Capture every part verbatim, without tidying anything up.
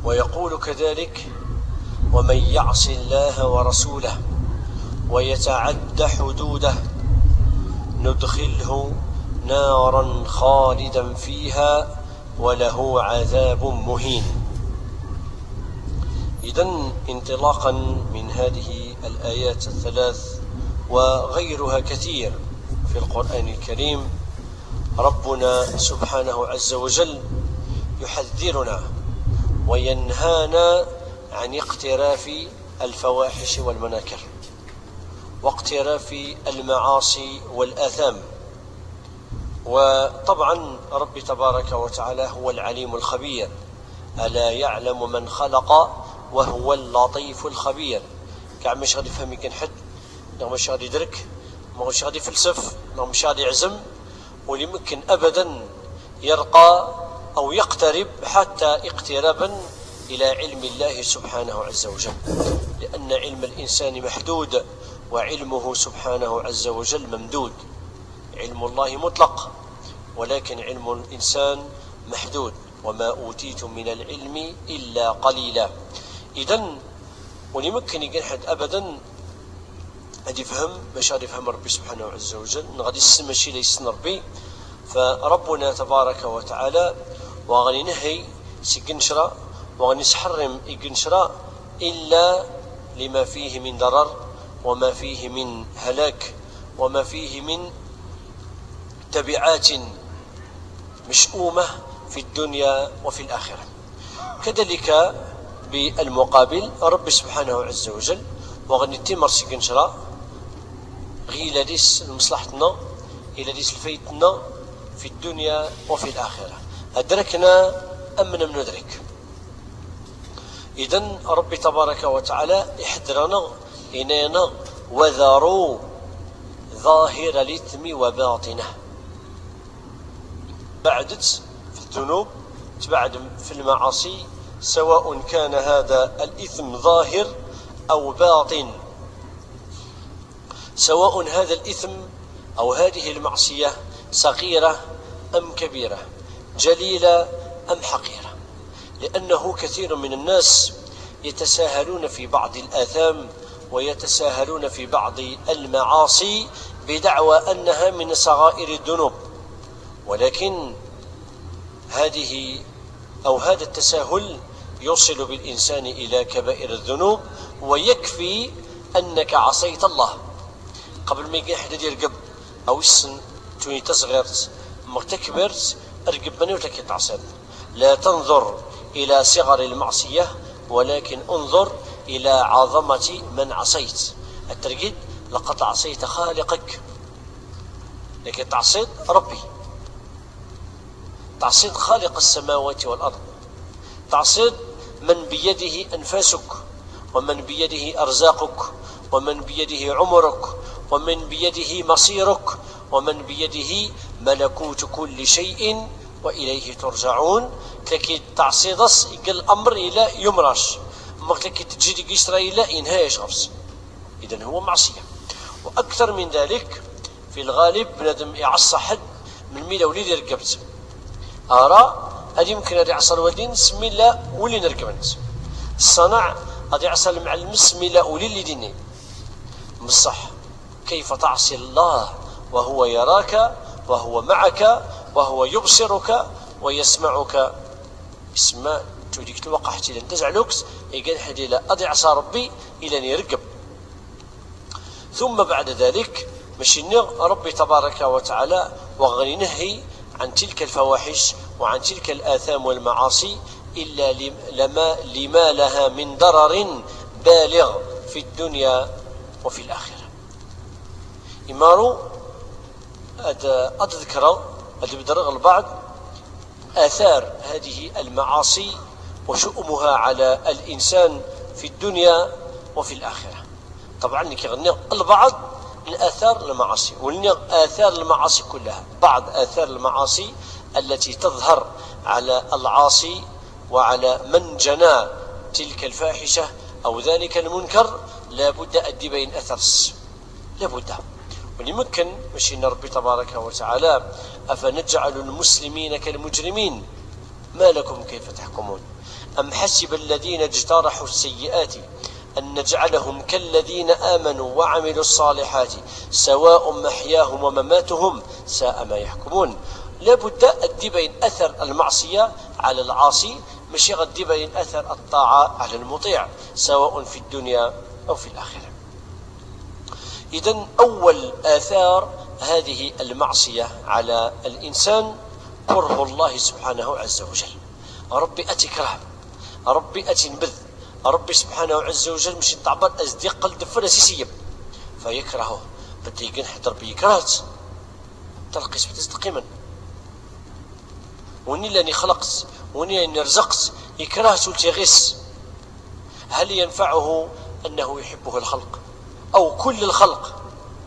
ويقول كذلك: ومن يعص الله ورسوله ويتعد حدوده ندخله نارا خالدا فيها وله عذاب مهين. إذن انطلاقا من هذه الآيات الثلاث وغيرها كثير في القرآن الكريم، ربنا سبحانه عز وجل يحذرنا وينهانا عن اقتراف الفواحش والمناكر واقتراف المعاصي والآثام. وطبعا رب تبارك وتعالى هو العليم الخبير، ألا يعلم من خلق وهو اللطيف الخبير. كاع مش غادي يفهم كان حد، مش غادي يدرك، مش غادي يفلسف، مش غادي يعزم، واللي ممكن أبدا يرقى أو يقترب حتى اقترابا إلى علم الله سبحانه عز وجل، لأن علم الإنسان محدود وعلمه سبحانه عز وجل ممدود. علم الله مطلق ولكن علم الإنسان محدود، وما أوتيتم من العلم إلا قليلا. إذن ولمكن يقول حد أبدا غادي يفهم باش غادي يفهم ربي سبحانه عز وجل، غادي يسمى شي ليس ربي. فربنا تبارك وتعالى وغادي نهي سيقنشرا وغادي يحرم يقنشرا إلا لما فيه من ضرر وما فيه من هلاك وما فيه من تبعات مشؤومة في الدنيا وفي الآخرة. كذلك بالمقابل رب سبحانه عز وجل وغادي تمر سيقنشرا غير ليس لمصلحتنا إلى ليس لفايتنا في الدنيا وفي الآخرة، أدركنا أم لم ندرك. إذن رب تبارك وتعالى يحذرنا إننا وذروا ظاهر الإثم وباطنه. بعدت في الذنوب، تبعد في المعاصي، سواء كان هذا الإثم ظاهر أو باطن، سواء هذا الإثم أو هذه المعصية صغيرة أم كبيرة، جليلة أم حقيرة. لأنه كثير من الناس يتساهلون في بعض الآثام ويتساهلون في بعض المعاصي بدعوى أنها من صغائر الذنوب، ولكن هذه أو هذا التساهل يوصل بالإنسان إلى كبائر الذنوب. ويكفي أنك عصيت الله قبل ما يجي حد يرقب أو السن توني تصغرت مرتكبرت ارقب مني وتكي تعصيت. لا تنظر إلى صغر المعصية ولكن انظر إلى عظمة من عصيت. الترقيد لقد عصيت خالقك، لكن تعصيت ربي، تعصيت خالق السماوات والأرض، تعصيت من بيده أنفاسك ومن بيده أرزاقك ومن بيده عمرك ومن بيده مصيرك ومن بيده ملكوت كل شيء وإليه ترجعون. لكن تعصيدس يقل الأمر إلى يمرش، أما لكن تجي يشرى إلى إنهاش غفص، إذن هو معصية. وأكثر من ذلك في الغالب بنادم يعصى حد من ميلا وليد يركبت أرى هذه يمكن أن يعصى الوالدين سمي الله ولي نركبنت الصنع هذا يعصى المعلم سمي الله ولي اللي ديني مصح. كيف تعصي الله وهو يراك وهو معك وهو يبصرك ويسمعك؟ اسمع توديك توقع حتى لن تزعلوكس يقال حدي لا أضي عصى ربي إلى أن يرقب. ثم بعد ذلك مشينا ربي تبارك وتعالى وغني نهي عن تلك الفواحش وعن تلك الآثام والمعاصي إلا لما, لما لها من ضرر بالغ في الدنيا وفي الآخرة. إمارو أتذكر أدبدرغ البعض آثار هذه المعاصي وشؤمها على الإنسان في الدنيا وفي الآخرة. طبعا لكي غني البعض من آثار المعاصي ولني آثار المعاصي كلها، بعض آثار المعاصي التي تظهر على العاصي وعلى من جنى تلك الفاحشة أو ذلك المنكر لابد أدي بين أثرس، لابد. ولمكن مشينا ربي تبارك وتعالى أفنجعل المسلمين كالمجرمين ما لكم كيف تحكمون. أم حسب الذين اجترحوا السيئات أن نجعلهم كالذين آمنوا وعملوا الصالحات سواء محياهم ومماتهم ساء ما يحكمون. لابد أن يبين أثر المعصية على العاصي، مش غد يبين أثر الطاعة على المطيع، سواء في الدنيا أو في الآخرة. إذن أول آثار هذه المعصية على الإنسان كره الله سبحانه عز وجل. ربي أتكره، ربي أتنبذ، ربي سبحانه عز وجل مش تعبر أزديق قلب فرسيسية فيكرهه. بدي يقنح ربي يكرهت تلقي سبت أصدقي من وني لاني خلقت وني لاني رزقت يكرهت وتغس. هل ينفعه أنه يحبه الخلق أو كل الخلق؟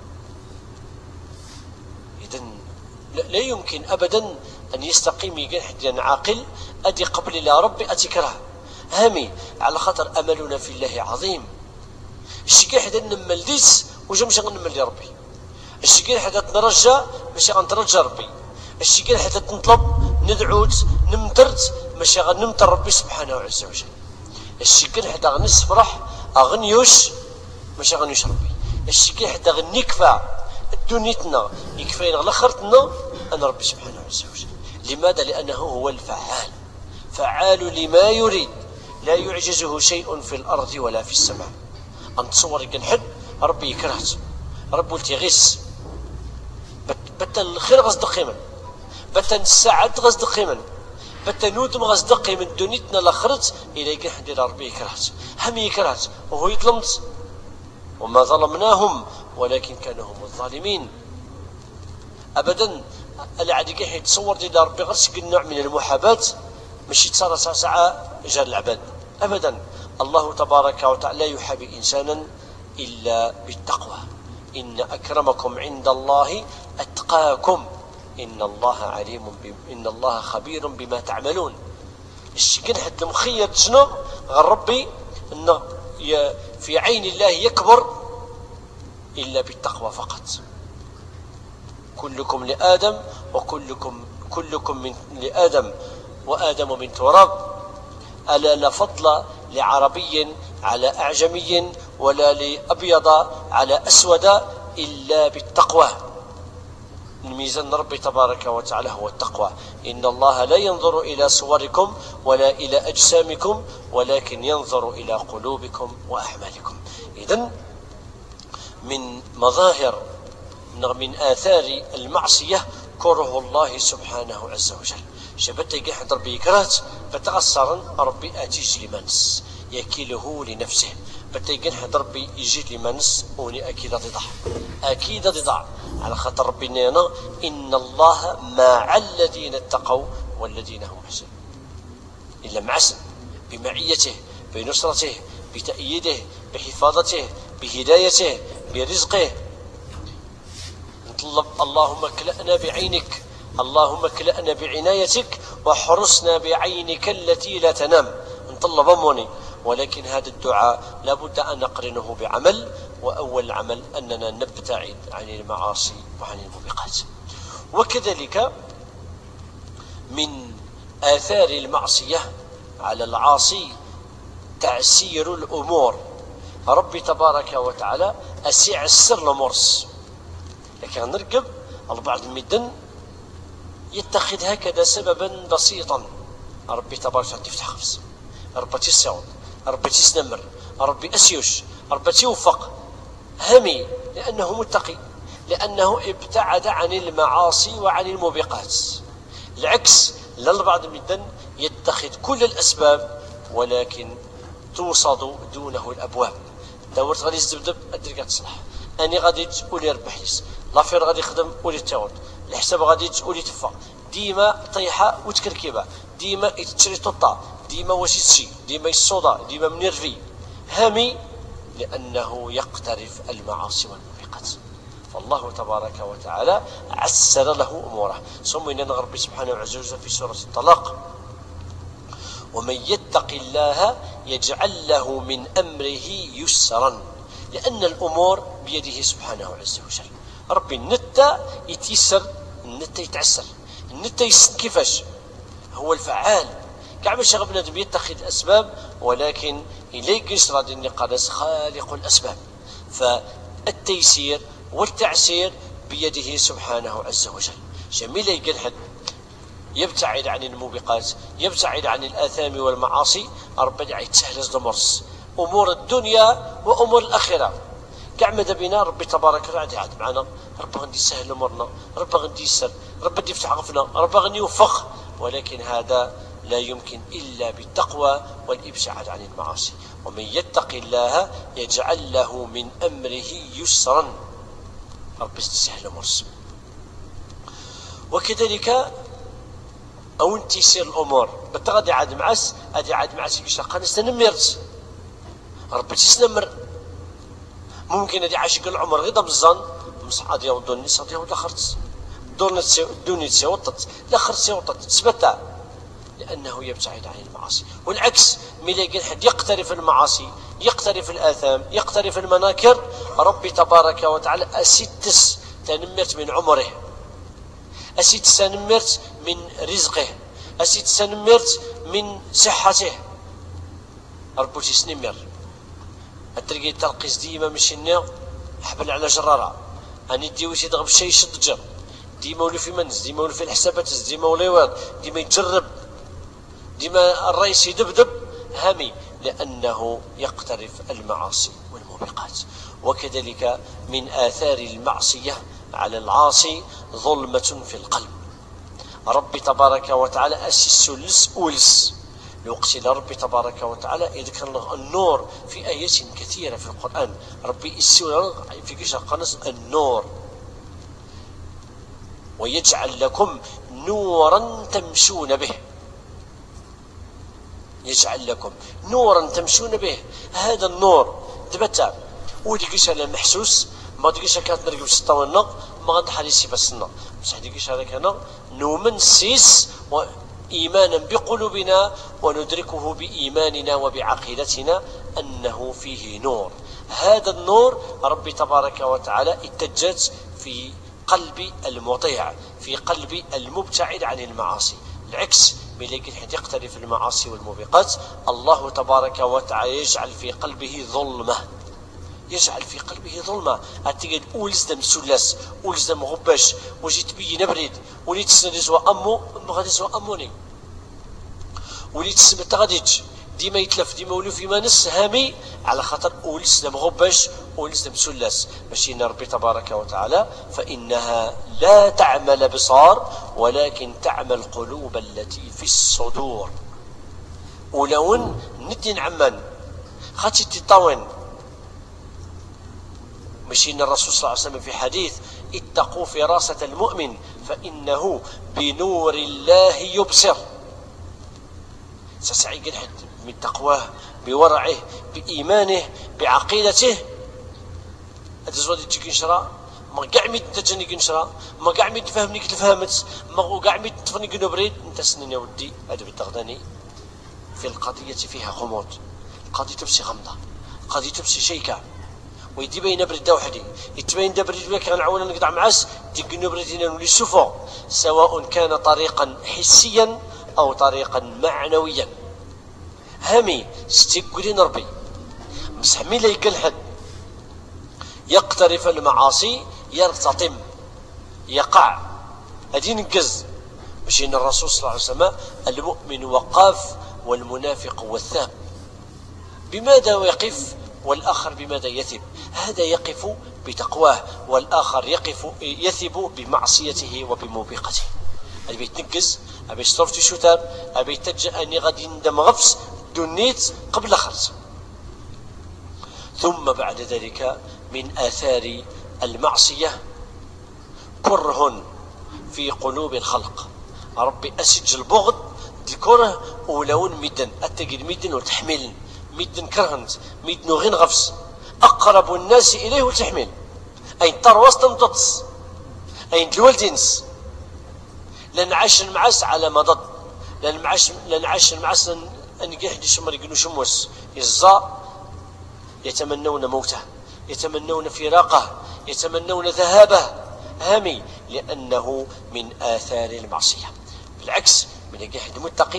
إذن لا يمكن أبدا أن يستقيم يقنح عاقل أدي قبل لا ربي أتكره هامي على خاطر أملنا في الله عظيم. الشيء حدا نمل ديس وجا مش غنمل ربي، الشيء حدا تنرجى مش غنترجى ربي، الشيء حدا تنطلب ندعوت نمترت مش غنمتر ربي سبحانه عز وجل، الشيء حدا غنسفرح أغنيوش مش غنيوش ربي، الشيء حدا غنكفى دنيتنا يكفينا لخرتنا أنا ربي سبحانه عز وجل. لماذا؟ لأنه هو الفعال، فعال لما يريد، لا يعجزه شيء في الأرض ولا في السماء. أن تصور يقنحد ربي يكرهت، ربي التغيس بتا الخير غصدقي من بتا السعد غصدقي من بتا نودم غصدقي من دنيتنا لخرت إلى يقنحد إلى ربي يكرهت، هم يكرهت وهو يظلمت وما ظلمناهم ولكن كانوا هم الظالمين. أبدا العادي كي يتصور إلى ربي غير النوع من المحاباة مش يتصار ساعة جار العباد أبدا. الله تبارك وتعالى لا يحابي إنسانا إلا بالتقوى. إن أكرمكم عند الله أتقاكم إن الله عليم ب... إن الله خبير بما تعملون. الشكن حتى مخير شنو غير ربي إن ي... في عين الله يكبر إلا بالتقوى فقط. كلكم لآدم وكلكم كلكم من لآدم وآدم من تراب. ألا لا فضل لعربي على أعجمي ولا لأبيض على أسود إلا بالتقوى. الميزان ربي تبارك وتعالى هو التقوى. إن الله لا ينظر إلى صوركم ولا إلى أجسامكم ولكن ينظر إلى قلوبكم وأعمالكم. إذن من مظاهر من آثار المعصية كره الله سبحانه عز وجل. شبت يقحد ربي يكرهت فتأثرا ربي أتيج لمنس يكيله لنفسه، بتيقحد ربي يجي لمنس وني أكيد ضضع أكيد ضضع على خاطر ربي نينا إن الله مع الذين اتقوا والذين هم محسنون. إلا معسن بمعيته بنصرته بتأييده بحفاظته بهدايته برزقه. نطلب اللهم اكلأنا بعينك، اللهم اكلأنا بعنايتك واحرسنا بعينك التي لا تنام. نطلب أموني، ولكن هذا الدعاء لابد أن نقرنه بعمل، وأول العمل أننا نبتعد عن المعاصي وعن الموبقات. وكذلك من آثار المعصية على العاصي تعسير الأمور. ربي تبارك وتعالى أسيع السر لمرس، لكن نرقب البعض المدن يتخذ هكذا سببا بسيطا. ربي تبارك وتعالى تفتح خبز، ربي تسعود، ربي تسنمر، ربي أسيوش، ربي توفق همي لأنه متقي، لأنه ابتعد عن المعاصي وعن الموبقات. العكس للبعض المدن يتخذ كل الأسباب ولكن توصد دونه الأبواب. دورت غادي يزدبدب أدري تصلح، أني غادي تقولي ربح ليس، لافير غادي يخدم ولي تعود، الحساب غادي تقولي تفا، ديما طيحة وتكركيبة، ديما يتشري ططا، ديما واش يتشي، ديما يصودا، ديما منيرفي هامي لأنه يقترف المعاصي والموبقات. فالله تبارك وتعالى عسر له أموره. ثم إننا ربي سبحانه عز وجل في سورة الطلاق ومن يتق الله يجعل له من أمره يسرا، لأن الأمور بيده سبحانه عز وجل. ربي النتا يتيسر، النتا يتعسر، النتا يسن كيفاش هو الفعال. كاع ماشي غير بنادم يتخذ الأسباب، ولكن إليك يشرى ديني قالس خالق الأسباب. فالتيسير والتعسير بيده سبحانه عز وجل. جميل يقول حد يبتعد عن الموبقات، يبتعد عن الآثام والمعاصي، ربي يتسهل الأمور، أمور الدنيا وأمور الآخرة. كاع ماذا بنا ربي تبارك وتعالى عاد معنا، ربي غادي يسهل امورنا، ربي غادي يسر، ربي غادي يفتح غفنا، ربي غادي يوفق. ولكن هذا لا يمكن الا بالتقوى والابتعاد عن المعاصي. ومن يتق الله يجعل له من امره يسرا، ربي يسهل الامور. وكذلك او تيسير الامور بالتغادي عاد معس، هذه عاد معس يشرق نستنمرت، ربي تسنمر. ممكن هذه عاشق العمر غير بالظن مصحى ديال الدنيا صديق ولا خرت دورنا الدنيا تسيوطت لا خرت سيوطت تثبت، لانه يبتعد عن المعاصي. والعكس ملي يلقى حد يقترف المعاصي، يقترف الاثام، يقترف المناكر، ربي تبارك وتعالى اسيتس تنمرت من عمره، اسيتس تنمرت من رزقه، اسيتس تنمرت من صحته، ربي تسنمر. الترقي الترقيز ديما مشينا حبل على جرارة اني ديو شي ضرب شي يشد جر، ديما ولي في منز، ديما ولي في الحسابات، ديما ولي واد، ديما يجرب، ديما الرئيس يدبدب هامي، لانه يقترف المعاصي والموبقات. وكذلك من آثار المعصية على العاصي ظلمة في القلب. ربي تبارك وتعالى أسس لس أولس لوقت ربي تبارك وتعالى يذكر له النور في آيات كثيرة في القرآن. ربي يسوي في كيش قنص النور، ويجعل لكم نورا تمشون به، يجعل لكم نورا تمشون به. هذا النور تبتع وديكيش على محسوس، ما ديكيش كانت نرقب ستة ما غاد حديثي بس النار، بصح ديكيش على كنا نومن سيس إيمانا بقلوبنا وندركه بإيماننا وبعقيدتنا أنه فيه نور. هذا النور ربي تبارك وتعالى اتجت في قلب المطيع، في قلب المبتعد عن المعاصي. العكس ملي حد يقترف المعاصي والموبقات، الله تبارك وتعالى يجعل في قلبه ظلمة، يجعل في قلبه ظلمة. أتيجد أولز دم سلاس، أولز دم غباش، وجيت بي نبرد، وليت سندس وأمو مغادس وأموني، وليت سمت غاديج ديما يتلف، ديما ولو في مانس هامي، على خاطر أولز دم غباش، أولز دم سلاس. ماشي ربي تبارك وتعالى فإنها لا تعمى الأبصار ولكن تعمى القلوب التي في الصدور. ولون ندين عمان خاتي تطاون مشين الرسول صلى الله عليه وسلم في حديث اتقوا فراسة المؤمن فإنه بنور الله يبصر. سسعي قد حد من تقواه بورعه بإيمانه بعقيدته أتزود تجيك نشرا ما قاع ميت تجني كنشرا ما قاع ميت تفهمني كي تفهمت ما قاع ميت تفهمني كي نبريد انت سنين يا ودي. هذا بالتغداني في القضية فيها غموض، القضية تبسي غمضة، القضية تبسي شيكة، ويدي بين نبرد وحدي يتبين دبرد لك كان عونا نقطع معس ديك نبردين نولي سفو، سواء كان طريقا حسيا أو طريقا معنويا. همي ستيقولين ربي مسحمي ليك الحد يقترف المعاصي يرتطم يقع هذه نقز. مشي ان الرسول صلى الله عليه وسلم المؤمن وقاف والمنافق وثاب. بماذا يقف والآخر بماذا يثب؟ هذا يقف بتقواه والآخر يقف يثب بمعصيته وبموبقته. أبي بيتنقز، أبي يشطرف شتاب، أبي يتجأ أني غادي ندم غفص دنيت قبل خرج. ثم بعد ذلك من آثار المعصية كره في قلوب الخلق. ربي أسج البغض الكره ولون مدن أتجد مدن وتحمل مدن كرهنت مدن غين غفص أقرب الناس إليه وتحمل أين تروس تنطص أين الوالدينس لن عاش المعاس على مضض لن معاش لن عاش المعاس أن يحدي شمر يقولوا شموس يزا يتمنون موته يتمنون فراقه يتمنون ذهابه هامي لأنه من آثار المعصية. بالعكس من يجحد متقي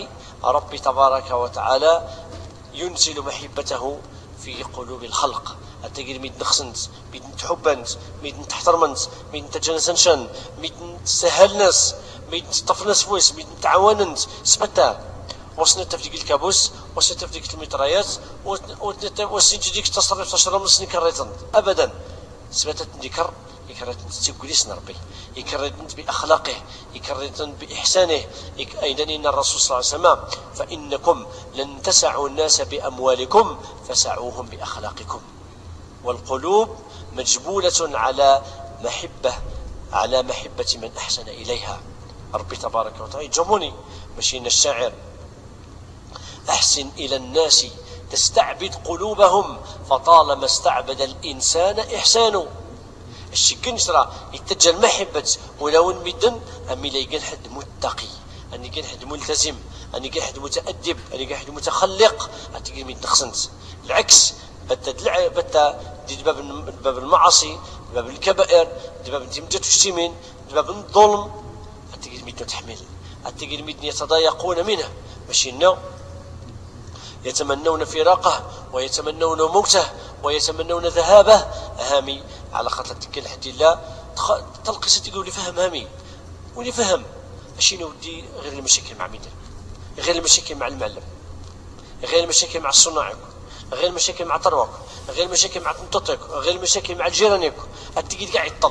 ربي تبارك وتعالى ينزل محبته في قلوب الخلق. التقيل ميد نخسنت، ميد نتحبنت، ميد نتحترمنت، ميد نتجنسنشن، ميد نتسهلنس، ميد نتطفنس فويس، ميد نتعاوننت سبتا وصلت في ديك الكابوس، وصلت في ديك المطريات، وصلت ديك التصرف تشرب نسني كريتن ابدا. سبتت ذكر يكرتن تقوليس نربي، يكرتن باخلاقه، يكرتن باحسانه. ايضا ان الرسول صلى الله عليه وسلم فانكم لن تسعوا الناس باموالكم فسعوهم باخلاقكم. والقلوب مجبولة على محبة، على محبة من أحسن إليها. ربي تبارك وتعالى يجمعني مشينا الشاعر أحسن إلى الناس تستعبد قلوبهم فطالما استعبد الإنسان إحسانه. الشكن شرا يتجه المحبة ولو مدن أمي لا يقال حد متقي، أني يقال حد ملتزم، أني يقال حد متأدب، أني يقال حد متخلق، أتقال من تخسنت. العكس بتا دلع بتا دي باب باب المعاصي، باب الكبائر، دي باب التمجد والشتيمين، دي باب الظلم، أتقال ميت تحمل، أتقال ميت يتضايقون منه، ماشي إنه يتمنون فراقه ويتمنون موته ويتمنون ذهابه. هامي على خاطر تكل حد الله تلقي تقول لي فهم هامي ولي فهم ماشي نودي غير المشاكل مع ميدان، غير المشاكل مع المعلم، غير المشاكل مع الصناعي، غير المشاكل مع طروق، غير المشاكل مع تنطيق، غير المشاكل مع الجيرانيك. التقيل قاعد يطل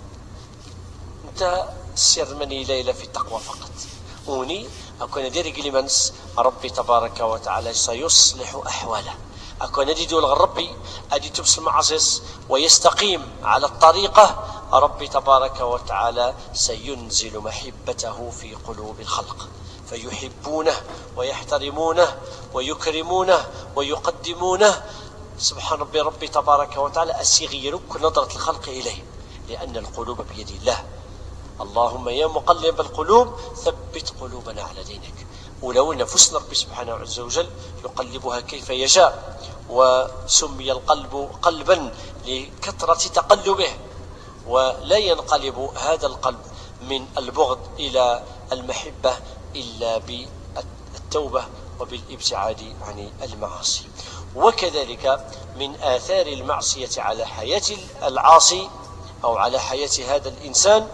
انت سر مني ليلة في التقوى فقط. وني أكون ديري قليمنس ربي تبارك وتعالى سيصلح أحواله. أكون أدي دول ربي أدي تبس المعصيص ويستقيم على الطريقة، ربي تبارك وتعالى سينزل محبته في قلوب الخلق فيحبونه ويحترمونه ويكرمونه ويقدمونه. سبحان ربي ربي تبارك وتعالى أسيغيرك نظرة الخلق إليه، لأن القلوب بيد الله. اللهم يا مقلب القلوب ثبت قلوبنا على دينك. ولو نفسنا ربي سبحانه عز وجل يقلبها كيف يشاء، وسمي القلب قلبا لكثرة تقلبه، ولا ينقلب هذا القلب من البغض إلى المحبة إلا بالتوبة وبالابتعاد عن المعاصي. وكذلك من آثار المعصية على حياة العاصي أو على حياة هذا الإنسان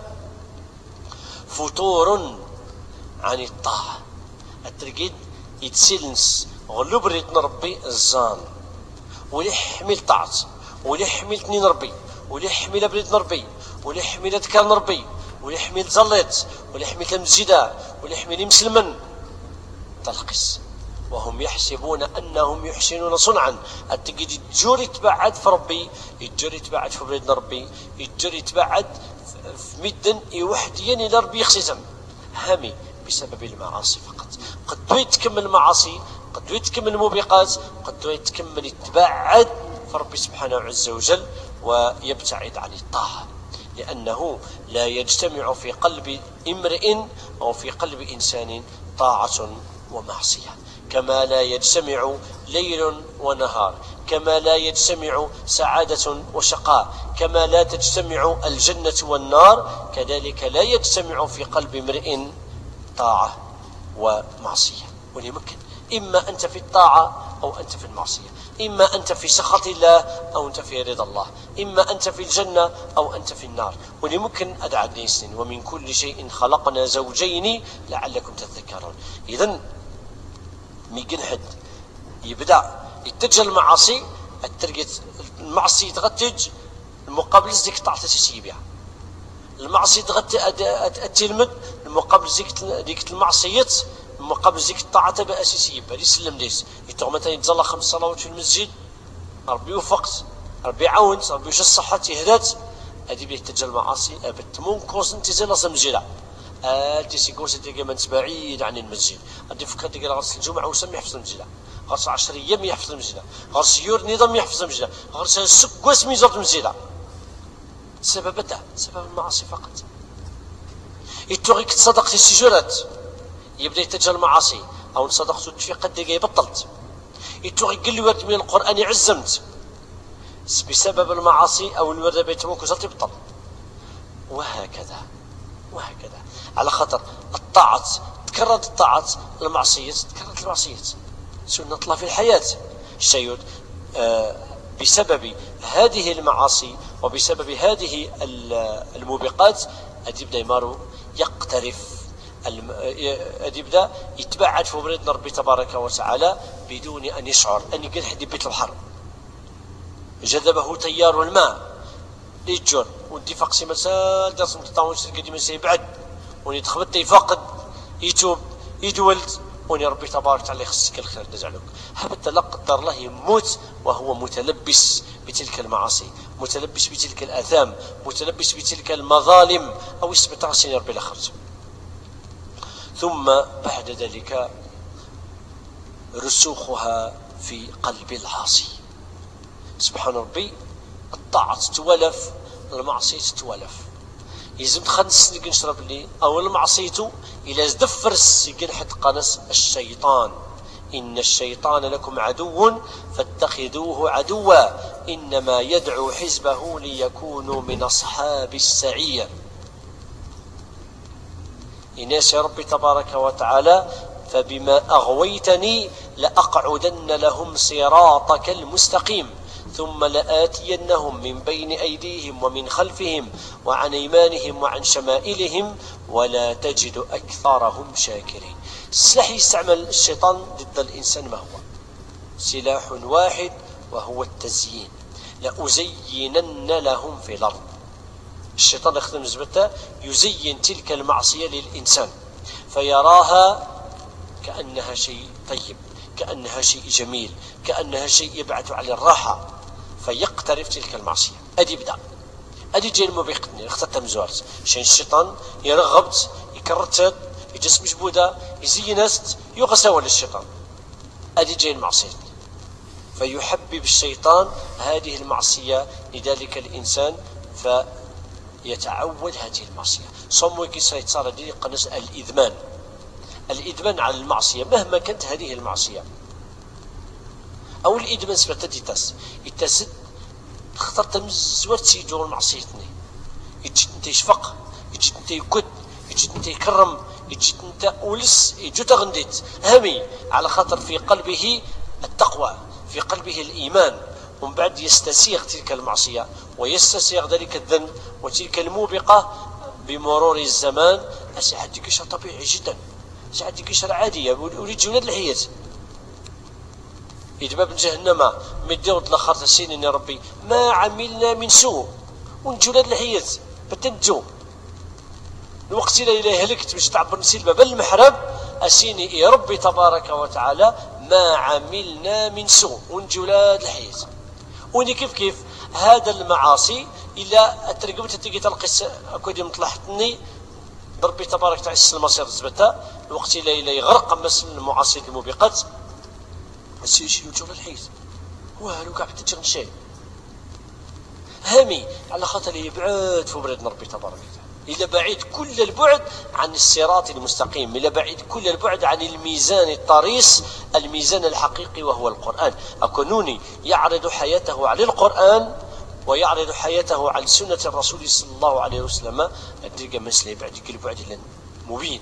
فتور عن الطاعة. الترقيد يتسلنس غلو بريد نربي الزان ولي حمل طاعت ولي حمل تنين ربي ولي حمل بريد نربي ولي حمل ذكر نربي ولي حمل زليت ولي حمل المزيدة ولي حمل مسلما تلقس وهم يحسبون أنهم يحسنون صنعا. التقيد يتجور يتبعد في ربي، يتجور يتبعد في بريد نربي، يتجور يتبعد في مدن يوحدين إلى ربي يخصيصا هامي بسبب المعاصي فقط. قد يتكمل المعاصي، قد يتكمل الموبقات، قد يتكمل يتبعد في ربي سبحانه عز وجل ويبتعد عن الطاعة، لأنه لا يجتمع في قلب امرئ أو في قلب إنسان طاعة ومعصية، كما لا يجتمع ليل ونهار، كما لا يجتمع سعادة وشقاء، كما لا تجتمع الجنة والنار، كذلك لا يجتمع في قلب امرئ طاعة ومعصية. وليمكن إما أنت في الطاعة أو أنت في المعصية، إما أنت في سخط الله أو أنت في رضا الله، إما أنت في الجنة أو أنت في النار. وليمكن أدعى سنين ومن كل شيء خلقنا زوجين لعلكم تذكرون. إذن ميقن حد يبدأ يتجه المعاصي، الترقيت المعصية تغتج المقابل زيك تعطي تسيبها، المعصية التلمد المقابل زيك ديك المعصية المقابل زيك الطاعة بأساسية بها يسلم ليس يتغم مثلا يتزلى خمس صلوات في المسجد، ربي يوفقت، ربي يعاونت، ربي يوش الصحة يهدات، هذه بيه تجل المعاصي أبد مون كوس انت زي لازم مسجدة أنتي سيكوس تلقى من بعيد عن المسجد، أنتي فكرت تلقى غرس الجمعة وسم يحفظ المسجد، غرس عشر أيام يحفظ المسجد، غرس يور نظام يحفظ المسجد، غرس السك واسم يزور المسجد. سبب ده سبب المعاصي فقط. يتوغيك تصدقت السجورات يبدا يتجه المعاصي، او صدقت في قد دقيقه بطلت. يتوغي قل لي ورد من القران عزمت بسبب المعاصي او الورد بيتموك وصلت يبطل، وهكذا وهكذا. على خاطر الطاعه تكررت الطاعات المعصية تكررت المعصية. سنة الله في الحياة. الشيء آه بسبب هذه المعاصي وبسبب هذه الموبقات أدي يبدا يمارو يقترف، أدي يبدا يتبعد في بريد ربي تبارك وتعالى بدون أن يشعر أن يقول حد بيت البحر جذبه تيار الماء يتجر ودي فقسي مسال درس متطاول سلقدي من سيبعد ونتخبط يفقد يتوب يدولد وني ربي تبارك وتعالى يخصك الخير نجعلك. هبت لا قدر الله يموت وهو متلبس بتلك المعاصي، متلبس بتلك الآثام، متلبس بتلك المظالم أو اسم تعصي ربي الآخرة. ثم بعد ذلك رسوخها في قلب العاصي. سبحان ربي، الطاعة تتولف، المعصية تتولف. يلزم تخنس اللي نشرب لي او المعصيته الى زدفرس ينحط قنص الشيطان. ان الشيطان لكم عدو فاتخذوه عدوا انما يدعو حزبه ليكونوا من اصحاب السعير. إناس ربي تبارك وتعالى فبما اغويتني لاقعدن لهم صراطك المستقيم ثم لآتينهم من بين أيديهم ومن خلفهم وعن أيمانهم وعن شمائلهم ولا تجد أكثرهم شاكرين. السلاح يستعمل الشيطان ضد الإنسان ما هو؟ سلاح واحد وهو التزيين. لأزينن لهم في الأرض. الشيطان يخدم زبطة يزين تلك المعصية للإنسان فيراها كأنها شيء طيب، كأنها شيء جميل، كأنها شيء يبعث على الراحة فيقترف تلك المعصية. أدي بدأ أدي جاي المبيقتني اختتم زوارت شين الشيطان يرغبت يكررت يجسم جبودة يزينست يغسول الشيطان. أدي جاي المعصية فيحبب الشيطان هذه المعصية لذلك الإنسان فيتعود هذه المعصية. صموا كي صار دي قنص الإدمان. الإدمان على المعصية مهما كانت هذه المعصية أو الإدمان سبتدي تاس يتسد اخترت مزورت سيجور معصيتني يجي انت يشفق يجي انت يكد يجي انت يكرم يجي انت أولس يجي تغنديت همي على خاطر في قلبه التقوى في قلبه الإيمان ومن بعد يستسيغ تلك المعصية ويستسيغ ذلك الذنب وتلك الموبقة بمرور الزمان. أسعد قشرة طبيعي جدا، أسعد قشرة عادية وليد جولاد الحياة يجباب جهنم مدود لخرت السنين يا ربي ما عملنا من سوء ونجولاد الحياة بتنجو الوقت إلى إلى هلكت باش تعبر نسيل بل المحرب أسيني يا ربي تبارك وتعالى ما عملنا من سوء ونجولاد الحياة. وني كيف كيف هذا المعاصي إلا أترقبت تلقيت القصة أكو مطلحتني ربي تبارك وتعالى المصير زبتها الوقت إلى إلى يغرق مثل المعاصي الموبقات السيد شي يوجد الحيث والو قاعد تجرن شيء هامي على خاطر يبعد في بريد ربي تبارك وتعالى إلى بعيد كل البعد عن الصراط المستقيم، إلى بعيد كل البعد عن الميزان الطريس الميزان الحقيقي وهو القرآن. أكونوني يعرض حياته على القرآن ويعرض حياته على سنة الرسول صلى الله عليه وسلم تلقى مسألة بعد يقول بعد مبين.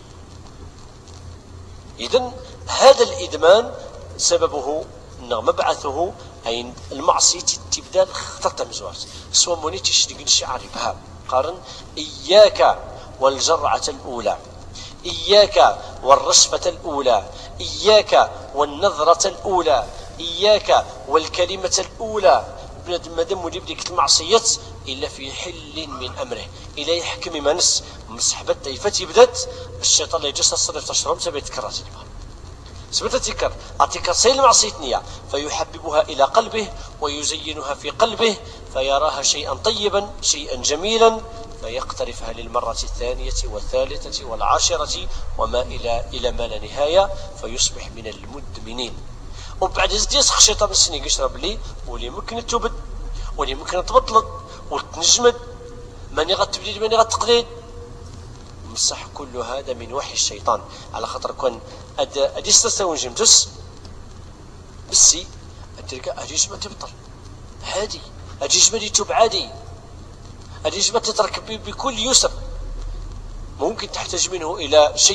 إذن هذا الإدمان سببه أنه مبعثه أي المعصية تبدأ خطرت مزوات سوى مونيتي شدق الشعر بها قارن إياك والجرعة الأولى، إياك والرشفة الأولى، إياك والنظرة الأولى، إياك والكلمة الأولى. بنادم مادام ولي بديك المعصية إلا في حل من أمره إلا يحكم ما نس مسحبت تيفتي بدت الشيطان اللي يجلس الصرف تشرب سبي يتكرر سبت تكر أعطيك سيل معصيتنية فيحببها إلى قلبه ويزينها في قلبه فيراها شيئا طيبا شيئا جميلا فيقترفها للمرة الثانية والثالثة والعاشرة وما إلى إلى ما لا نهاية فيصبح من المدمنين. وبعد يسخ الشيطان السني يشرب لي ولي ممكن تبد ولي ممكن تبطلد وتنجمد من يغتبديد من يغتقليد مصح كل هذا من وحي الشيطان على خاطر كون أد أديستسون جمتس بسي أدرك أجيش ما تبطل هادي أجيش ما يتوب عادي أجيش ما تترك بكل يسر. ممكن تحتاج منه إلى شيء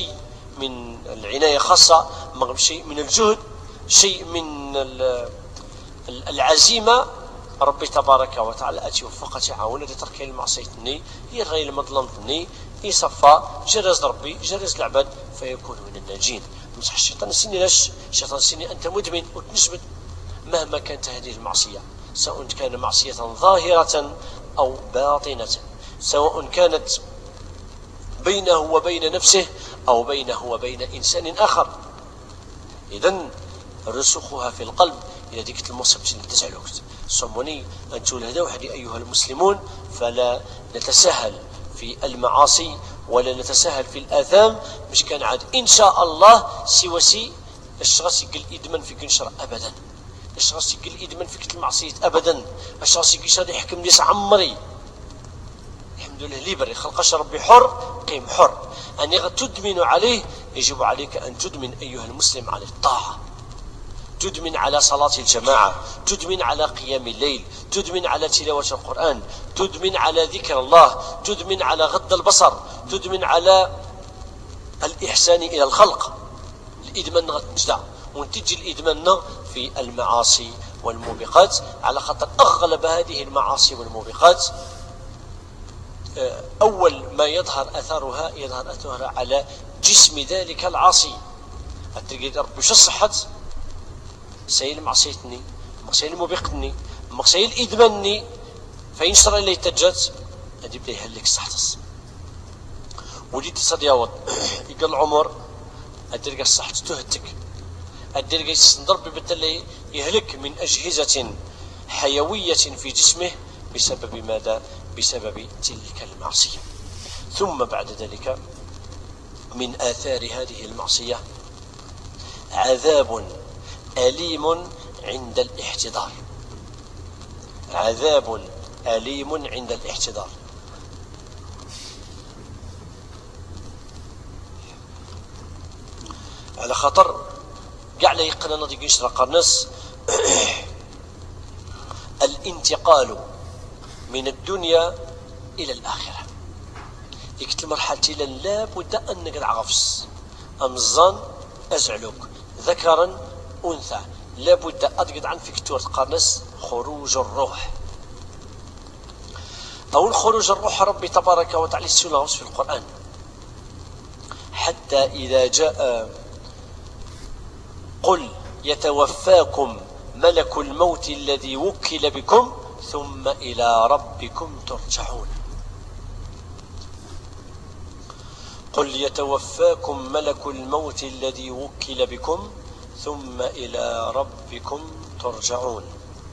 من العناية خاصة، شيء من الجهد، شيء من العزيمة. ربي تبارك وتعالى أتي وفقتي عاونة ترك المعصيتني هي الرأي لما ظلمتني يصفى جرز ربي جرز العباد فيكون من الناجين. مسح الشيطان سني لاش الشيطان سني أنت مدمن وتنجبد مهما كانت هذه المعصية، سواء كان معصية ظاهرة أو باطنة، سواء كانت بينه وبين نفسه أو بينه وبين إنسان آخر. إذن رسوخها في القلب إلى ديك المصيبة اللي تزعلوك صموني أن تولهدوا وحدي أيها المسلمون، فلا نتساهل في المعاصي ولا نتساهل في الآثام. مش كان عاد إن شاء الله سواسي الشخص يقل إدمان في كنشر أبدا، الشخص يقل إدمان في المعصية أبدا، الشخص يقل يحكم ليس عمري. الحمد لله ليبري خلقش ربي حر قيم حر. أن تدمن عليه يجب عليك أن تدمن أيها المسلم على الطاعة، تدمن على صلاة الجماعة، تدمن على قيام الليل، تدمن على تلاوة القرآن، تدمن على ذكر الله، تدمن على غض البصر، تدمن على الإحسان إلى الخلق. الإدمان غتنجدع ونتجي الإدمان في المعاصي والموبقات، على خاطر أغلب هذه المعاصي والموبقات أول ما يظهر أثرها يظهر أثرها على جسم ذلك العاصي. أتلقى ربي وش الصحة سيل معصيتني مغسيل موبقتني مغسيل إدمني فإن شرع اللي تجت أدي بدا يهلك صحتس وليد تصدياوض يقال العمر أدرقى الصحة تهتك، أدرقى يستنضرب بالتالي يهلك من أجهزة حيوية في جسمه بسبب ماذا؟ بسبب تلك المعصية. ثم بعد ذلك من آثار هذه المعصية عذاب أليم عند الاحتضار، عذاب أليم عند الاحتضار. على خطر قاع لا يقنا نضيق يشرق الناس الانتقال من الدنيا إلى الآخرة. ديك المرحلة لا بد أن نقلع غفص أمزان أزعلوك ذكرا أنثى، لا بد أتقد عن فيكتور قرنس خروج الروح أو خروج الروح. ربي تبارك وتعالى السنة في القرآن حتى إذا جاء قل يتوفاكم ملك الموت الذي وكل بكم ثم إلى ربكم ترجعون. قل يتوفاكم ملك الموت الذي وكل بكم ثم إلى ربكم ترجعون.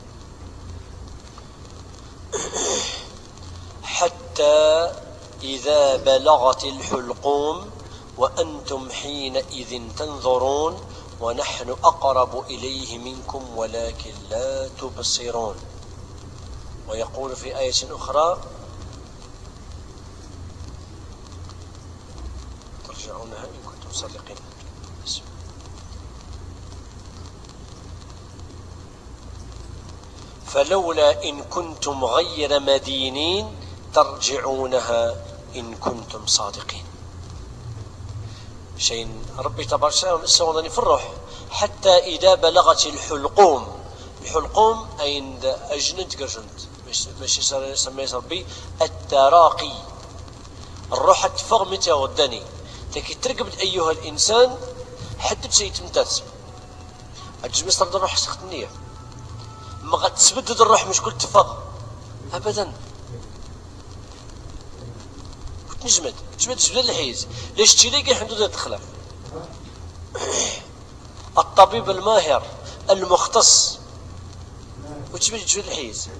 حتى إذا بلغت الحلقوم وأنتم حينئذ تنظرون ونحن أقرب إليه منكم ولكن لا تبصرون. ويقول في آية أخرى ترجعونها إن كنتم صادقين. فلولا إن كنتم غير مدينين ترجعونها إن كنتم صادقين. شيء ربي تبارك وتعالى في الروح حتى إذا بلغت الحلقوم، الحلقوم عند أجند قرجند ماشي يسمى ربي التراقي، الروح تفغ متى وداني تكي ترقب أيها الإنسان حدد شيء تمتاز الجميع صار الروح سخت النية ما غتسبدد الروح مش كل تفغ أبدا نجمد تجمد تجمد الحيز ليش تلاقي حدود الخلاف. الطبيب الماهر المختص وتجمد تجمد الحيز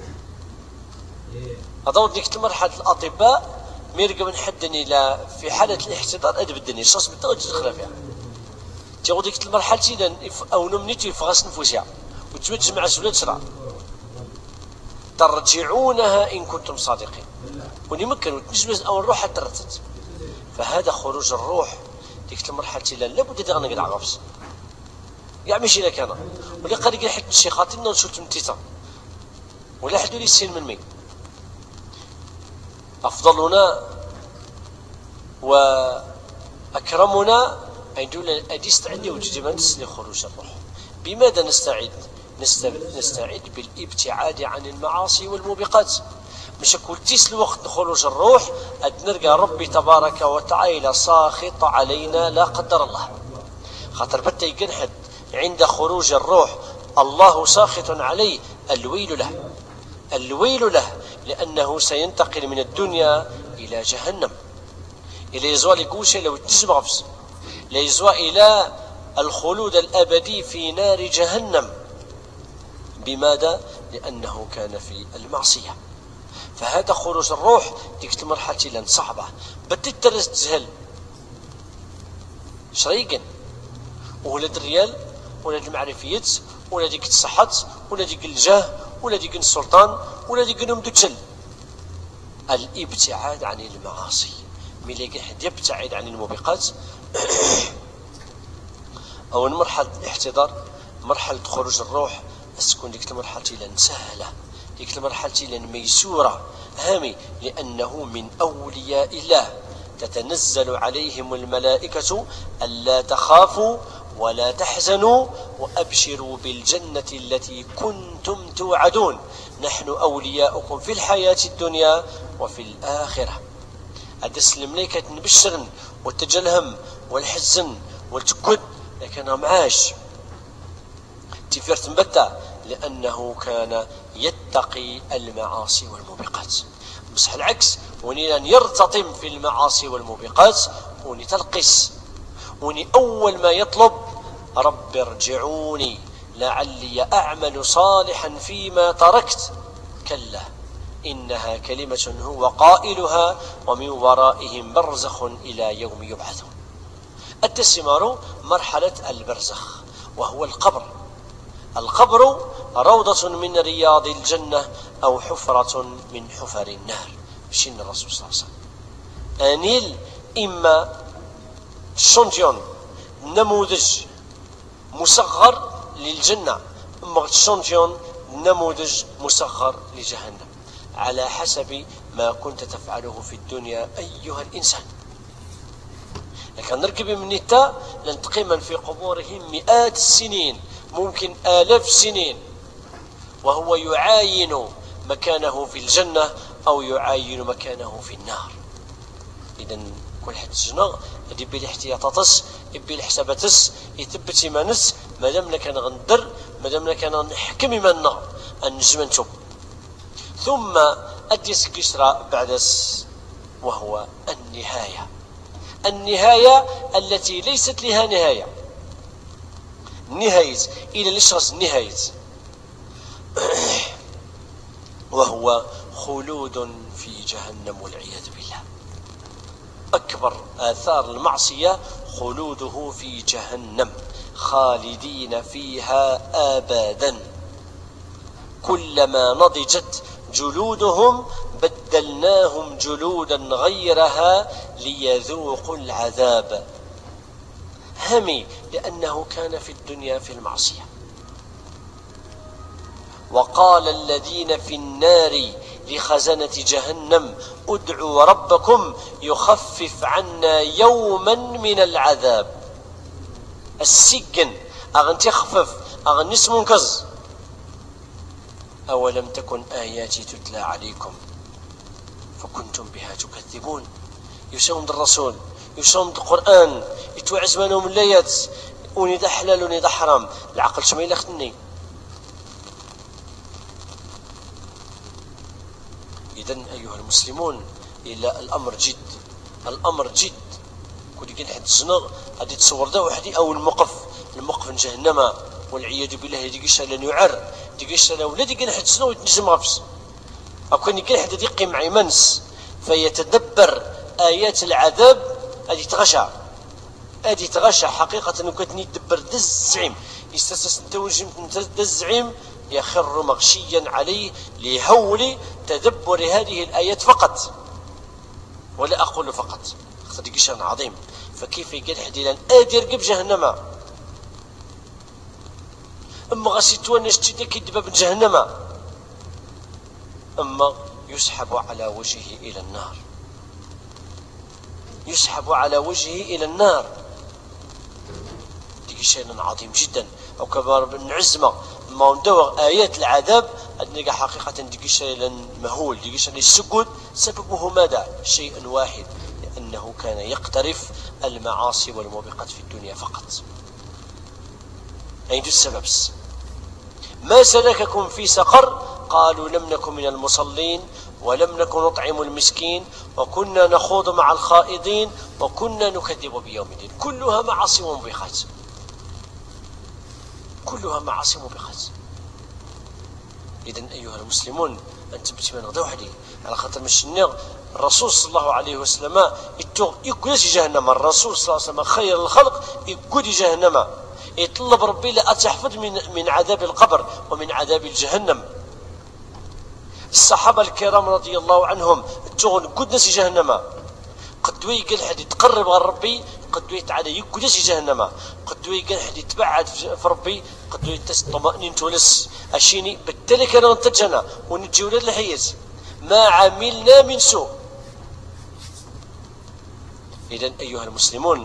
هذا ديك المرحلة الأطباء ميرقى من حدن إلى في حالة الاحتضار أدب الدنيا الشخص بالتوجه الخلاف يعني تيغو ديك المرحلة إذا أو نمنيتي يفغس نفوسها وتجمد تجمع سولاد سرعة ترجعونها إن كنتم صادقين ونمكن وتنجمز أو الروح حتى رتت. فهذا خروج الروح ديك المرحلة إلى لابد دغنا قد عغفص يعني ماشي لك أنا ولا قد يقول حد الشيخاتنا ونشوت متيتا ولا حد يسين من مين. أفضلنا وأكرمنا أيدول أدي استعدي وجدمنس لخروج الروح. بماذا نستعد؟ نستعد بالابتعاد عن المعاصي والموبقات. مش كل تيس الوقت خروج الروح أدنرجع ربي تبارك وتعالى ساخط علينا لا قدر الله. خاطر بتا يجنحد عند خروج الروح الله ساخط عليه، الويل له، الويل له، لأنه سينتقل من الدنيا إلى جهنم، إلى يزوى لكوشة لو تزمغفز، ليزوى إلى الخلود الأبدي في نار جهنم. بماذا؟ لأنه كان في المعصية. فهذا خروج الروح ديك المرحلة لن صعبة، بدت ترس تزهل شريقا ولد الريال ولد المعرفيات ولا ديك الصحة ولا ديك الجاه ولا ديك السلطان ولا ديك المدتشل. الابتعاد عن المعاصي، ملي حد يبتعد عن الموبقات أو مرحلة الاحتضار، مرحلة خروج الروح، تكون ديك المرحلة لن سهلة، ديك المرحلة لن ميسورة هامي، لأنه من أولياء الله تتنزل عليهم الملائكة ألا تخافوا ولا تحزنوا وأبشروا بالجنة التي كنتم توعدون، نحن أولياؤكم في الحياة الدنيا وفي الآخرة. أدس الملائكة نبشرن والتجلهم والحزن والتكد، لكن معاش تفيرت مبتة لأنه كان يتقي المعاصي والموبقات. بصح العكس، وني أن يرتطم في المعاصي والموبقات وني تلقس، وني أول ما يطلب رب ارجعوني لعلي أعمل صالحا فيما تركت، كلا إنها كلمة هو قائلها ومن ورائهم برزخ إلى يوم يبعثون. التسمار مرحلة البرزخ وهو القبر. القبر روضة من رياض الجنة أو حفرة من حفر النار. شن الرسول صلى الله عليه وسلم أنيل إما شونتيون نموذج مصغر للجنة، أما شونتيون نموذج مصغر لجهنم، على حسب ما كنت تفعله في الدنيا أيها الإنسان. لكن نركب من التا لن تقيم في قبورهم مئات السنين، ممكن آلاف السنين، وهو يعاين مكانه في الجنة أو يعاين مكانه في النار. إذن كل حد سجن يدبي الاحتياطاتس، يبي الحساباتس، يثبت مانس، مادام كان غندر، مادام كان نحكم منا النجم نتوب. ثم أديس كسرى بعدس، وهو النهاية. النهاية التي ليست لها نهاية، نهاية إلى الشخص نهاية، وهو خلود في جهنم والعياذ بالله. أكبر آثار المعصية خلوده في جهنم، خالدين فيها أبدا. كلما نضجت جلودهم بدلناهم جلودا غيرها ليذوقوا العذاب. همي لأنه كان في الدنيا في المعصية. وقال الذين في النار لخزنة جهنم ادعوا ربكم يخفف عنا يوما من العذاب. السجن أغن تخفف أغن نسم كز. أولم تكن آياتي تتلى عليكم فكنتم بها تكذبون. يسوم الرسول، يسوم القرآن، يتوعز منهم الليات، وني حلال وني حرام، العقل شميل أختني. إذن أيها المسلمون، إلا الأمر جد، الأمر جد. كل يجي حد الزنا غادي تصور ذا وحدي أو الموقف، الموقف جهنم والعياذ بالله. يديكش لن يعر، يديكش لا ولا ديك حد الزنا ويتنجم غفص. أو كان يجي حد يقي مع يمنس فيتدبر آيات العذاب، هذه تغشى، هذه تغشى حقيقة. وكتني تدبر ذا الزعيم يستسس توجم ذا الزعيم يخر مغشيا عليه لهول تدبر هذه الآيات فقط، ولا أقول فقط، خذ شأن عظيم. فكيف يقول حدي لن آدير قب جهنم، أما غسيتوا نشتي كدبا من جهنم، أما يسحب على وجهه إلى النار، يسحب على وجهه إلى النار. ديك شيء عظيم جدا. أو كما نعزم ما ندور آيات العذاب أدنى حقيقة ديك شيء مهول، ديك شيء السجود سببه ماذا؟ شيء واحد، لأنه كان يقترف المعاصي والموبقات في الدنيا فقط. أين السبب؟ ما سلككم في سقر؟ قالوا لم نكن من المصلين ولم نكن نطعم المسكين وكنا نخوض مع الخائضين وكنا نكذب بيوم الدين. كلها معاصي وموبقات، كلها معاصي وموبقات. إذن أيها المسلمون أنتم بتمنى وحدي على خاطر مش الرسول صلى الله عليه وسلم يقول جهنم. الرسول صلى الله عليه وسلم خير الخلق يقول جهنم، يطلب ربي لا تحفظ من من عذاب القبر ومن عذاب الجهنم. الصحابة الكرام رضي الله عنهم تغن قد نسي جهنم، قدوي قال حد يتقرب على ربي قدوي تعالى يقول نسي جهنم، قدوي قال حد يتبعد في ربي قدوي تطمئن تولس أشيني بالتالي كان نتجنا ونجي ولاد الحيز ما عملنا من سوء. إذن أيها المسلمون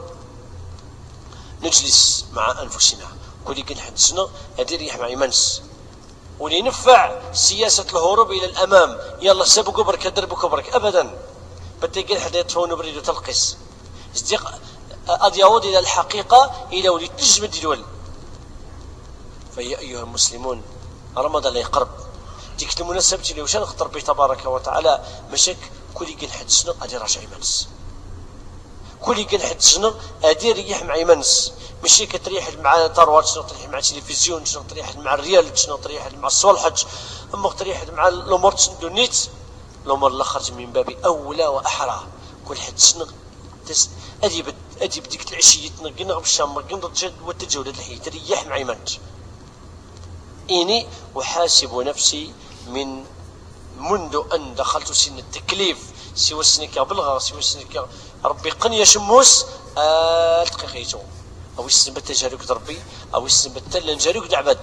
نجلس مع أنفسنا كل يقول حدثنا هذه ريح مع إيمانس ولنفع سياسة الهروب إلى الأمام. يلا سبق برك دربك برك أبدا بتقول حدا يطفون بريد وتلقس استيق أد يعود إلى الحقيقة إلى ولي تجمد الدول. فيا أيها المسلمون رمضان يقرب ديك المناسبة اللي وش نخطر به تبارك وتعالى مشاك كل يقول حدثنا أدي راجع إيمانس، كل يقول حدثنا أدي ريح مع إيمانس، ماشي كتريح مع ثروات شنو تريح مع التلفزيون شنو تريح مع الريال شنو تريح مع الصلحج اما تريح مع الامور دونيت الامور اللي خرج من باب اولى واحرى. كل حد شنو ادي ادي بديك العشيه تنقنا بالشام نرجع وتجول الحي تريح مع ايمانك. اني احاسب نفسي من منذ ان دخلت سن التكليف سوى سنك بلغه سوى سنك ربي قني شموس التقي خيتو أو يسلم بالتجارك ربي أو يسلم بالتل نجارك دعبد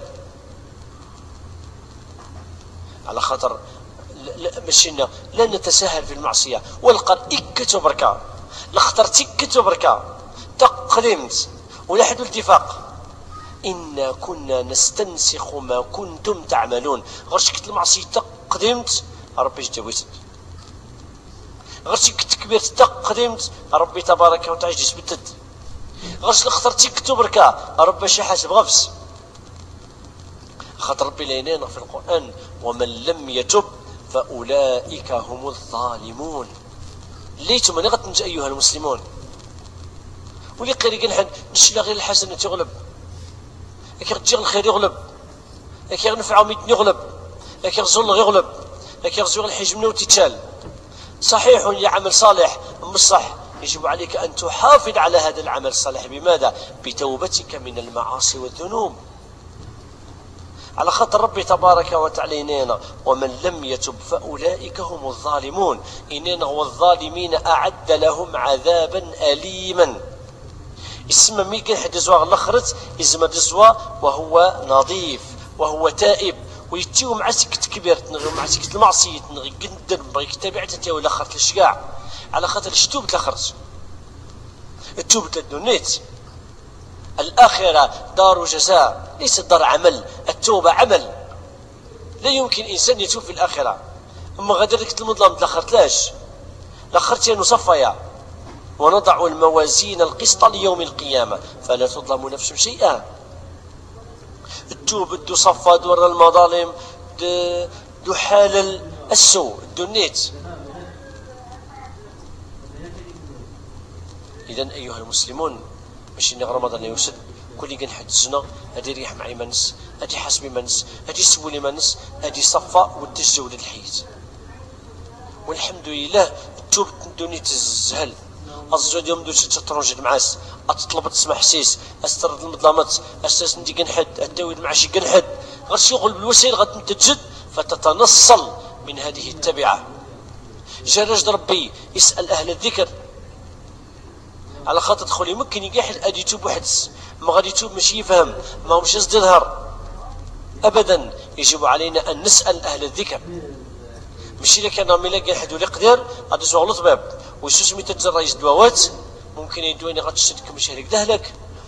على خاطر مشينا لا نتساهل في المعصية والقر إكتو بركة لخطر تكتو بركة تقدمت ولا حد الاتفاق إنا كنا نستنسخ ما كنتم تعملون. غرشكت المعصية تقدمت ربي جدويت، غرشكت كبيرت تقدمت ربي تبارك وتعالى جسبتت، غاش الاخطر تكتب بركا ربي شي حاسب غفس. خاطر ربي لينينا في القران ومن لم يتب فاولئك هم الظالمون. ليتم انا غتنجا ايها المسلمون ولي قري قال نشلا غير الحسنه تغلب ياك غتجي الخير يغلب ياك غنفعو ميت يغلب ياك غزول يغلب ياك غزول الحجم وتتشال. صحيح يا عمل صالح مش صح يجب عليك أن تحافظ على هذا العمل الصالح. بماذا؟ بتوبتك من المعاصي والذنوب. على خاطر ربي تبارك وتعالى إننا ومن لم يتب فأولئك هم الظالمون. إننا والظالمين أعد لهم عذابا أليما. اسم ميكن حد زواغ الأخرت اسم دزوا وهو نظيف وهو تائب ويتيو مع سكت كبير تنغي مع سكت المعصية تنغي قدر بغيك تابعت انت ولا خرت الشقاع على خاطر الشتوب تلخرج التوبة للدنيت. الآخرة دار جزاء ليست دار عمل، التوبة عمل. لا يمكن إنسان يتوب في الآخرة. أما غادرك المظلم تلخرتلاش لخرتي نصفيا ونضع الموازين القسط ليوم القيامة فلا تظلم نفس شيئا. التوب دو صفا دور المظالم دو حال السوء الدنيت. إذن أيها المسلمون ماشي رمضان يوسد كل يقن حد الزنا هادي ريح مع منس هادي حسب منس هادي سولي منس هادي صفا والتجزو للحيط. والحمد لله التوب دوني تزهل أزجد يوم دوش تترونجد معاس أتطلب تسمع حسيس أسترد المظلمات أساس ندي قنحد التاويل مع شي قنحد غاش يغل بالوسائل غتمتجد فتتنصل من هذه التبعة. جا رجل ربي يسأل أهل الذكر على خاطر تدخل يمكن يقاحل ادي يتوب وحدس ما غادي يتوب ماشي يفهم ما هو مش قصدي يظهر ابدا. يجب علينا ان نسال اهل الذكر ماشي لك انا ملي قاحد ولا يقدر غادي يسوق لطبيب ويسوس ميت تجرى يزدواوات ممكن يدويني غتشتك ماشي هذيك دهلك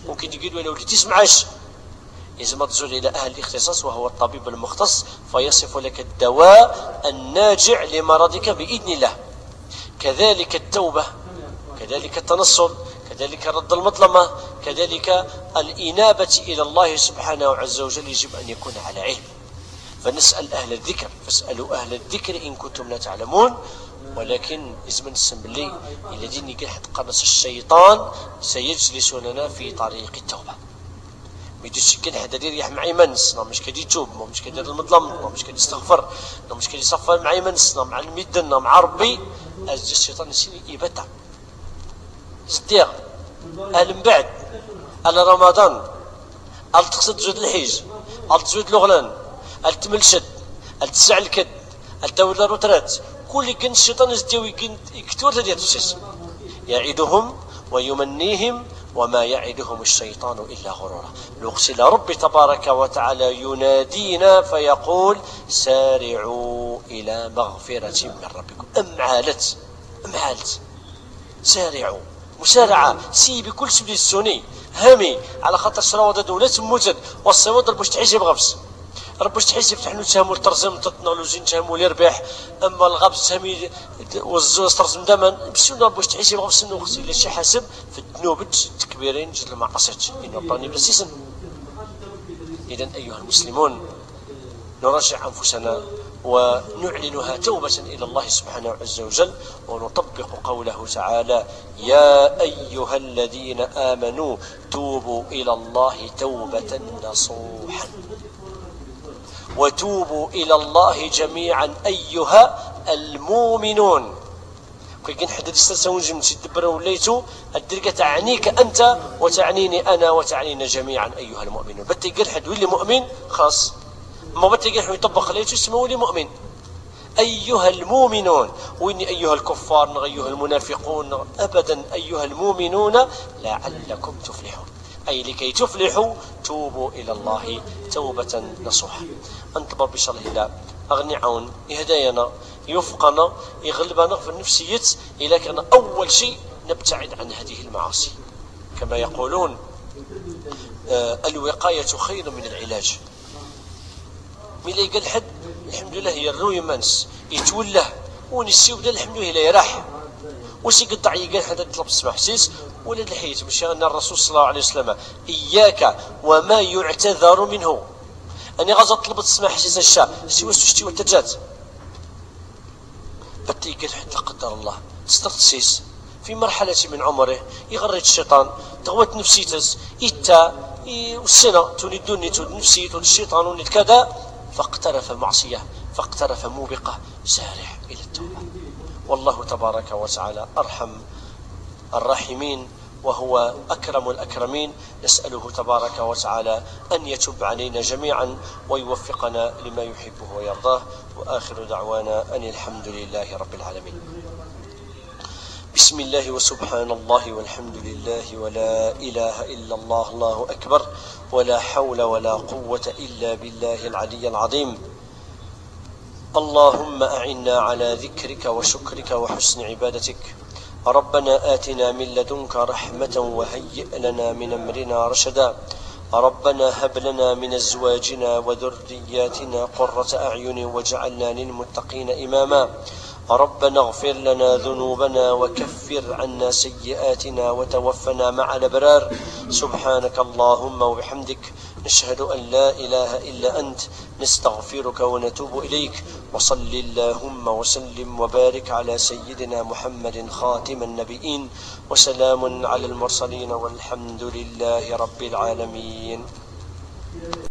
ممكن يقول ولا ولدي تسمعش، لازم تزول إلى أهل الاختصاص وهو الطبيب المختص فيصف لك الدواء الناجع لمرضك بإذن الله. كذلك التوبة، كذلك التنصل، كذلك رد المظلمة، كذلك الإنابة إلى الله سبحانه عز وجل يجب أن يكون على علم. فنسأل أهل الذكر، فاسألوا أهل الذكر إن كنتم لا تعلمون. ولكن لازم نسمى لي الذين يقحط قنص الشيطان سيجلسوننا في طريق التوبة. ميدوش كان حدا يريح معي منس، نو مش كدي يتوب، نو مش كدير المظلم، نو مش كدي يستغفر، نو مش كدي يصفر معي منس، نو مع الميدن، نو مع ربي. أز الشيطان يسيني يبتع ستيغ أهل من بعد على رمضان، أل تقصد زود الحيج، أل تزود الغلان، أل تملشد، أل تسع الكد، أل تولى الروترات، كل كن الشيطان يزديو يكتور تدير تسيس يعيدهم ويمنيهم وما يعدهم الشيطان إلا غرورا. نقسل ربي تبارك وتعالى ينادينا فيقول سارعوا إلى مغفرة من ربكم. أمعالت أمعالت سارعوا مسارعة سي بكل سبيل السني هامي على خاطر شراوة دولة موجد والصواد ربوش تحيسب غبس، ربوش تحيسب تحنو تسامو الترزم تتنولوجي تسامو اليربح، أما الغبس تسامي والزوز ترزم دمان بسيونا ربوش تحيسب غبس إنه خصي لشي حاسب في الذنوبت تكبيرين جد المعاصيت إنه رباني بسيسن. إذن أيها المسلمون نراجع أنفسنا ونعلنها توبة إلى الله سبحانه عز وجل، ونطبق قوله تعالى يا أيها الذين آمنوا توبوا إلى الله توبة نصوحا. وتوبوا إلى الله جميعا أيها المؤمنون. كي نحدد استسون جمتي تدبر وليتو الدرجة تعنيك أنت وتعنيني أنا وتعنينا جميعا أيها المؤمنون. بتي قل حد ولي مؤمن خاص، ما بتي قل يطبق ليتو اسمه ولي مؤمن أيها المؤمنون. وإني أيها الكفار أيها المنافقون أبدا أيها المؤمنون لعلكم تفلحون، أي لكي تفلحوا توبوا إلى الله توبة نصوحا. أنتظر بشر الله أغني عون يهدينا يوفقنا يغلبنا في النفسية إلى كان أول شيء نبتعد عن هذه المعاصي. كما يقولون آه الوقاية خير من العلاج. من اللي قال حد الحمد لله يروي منس يتوله ونسي وبدا الحمد لله لا يراح وسي قطع يقال حتى تطلب تسمع حسيس ولد الحياة باش أن الرسول صلى الله عليه وسلم إياك وما يعتذر منه. أني غازا طلبت تسمع حسيس الشاء سوى سوشتي والتجات بتي قال حتى قدر الله تسترتسيس في مرحلة من عمره يغرد الشيطان تغوت نفسيتس إتا والسنة تولدوني تولد نفسي تولد الشيطان ولد كذا فاقترف معصية فاقترف موبقة سارع إلى التوبة. والله تبارك وتعالى أرحم الراحمين وهو أكرم الأكرمين. نسأله تبارك وتعالى أن يتوب علينا جميعا ويوفقنا لما يحبه ويرضاه. وآخر دعوانا أن الحمد لله رب العالمين. بسم الله وسبحان الله والحمد لله ولا إله إلا الله الله أكبر ولا حول ولا قوة إلا بالله العلي العظيم. اللهم أعنا على ذكرك وشكرك وحسن عبادتك. ربنا آتنا من لدنك رحمة وهيئ لنا من أمرنا رشدا. ربنا هب لنا من أزواجنا وذرياتنا قرة أعين واجعلنا للمتقين إماما. ربنا اغفر لنا ذنوبنا وكفر عنا سيئاتنا وتوفنا مع الأبرار. سبحانك اللهم وبحمدك نشهد أن لا إله إلا أنت نستغفرك ونتوب إليك. وصل اللهم وسلم وبارك على سيدنا محمد خاتم النبيين وسلام على المرسلين والحمد لله رب العالمين.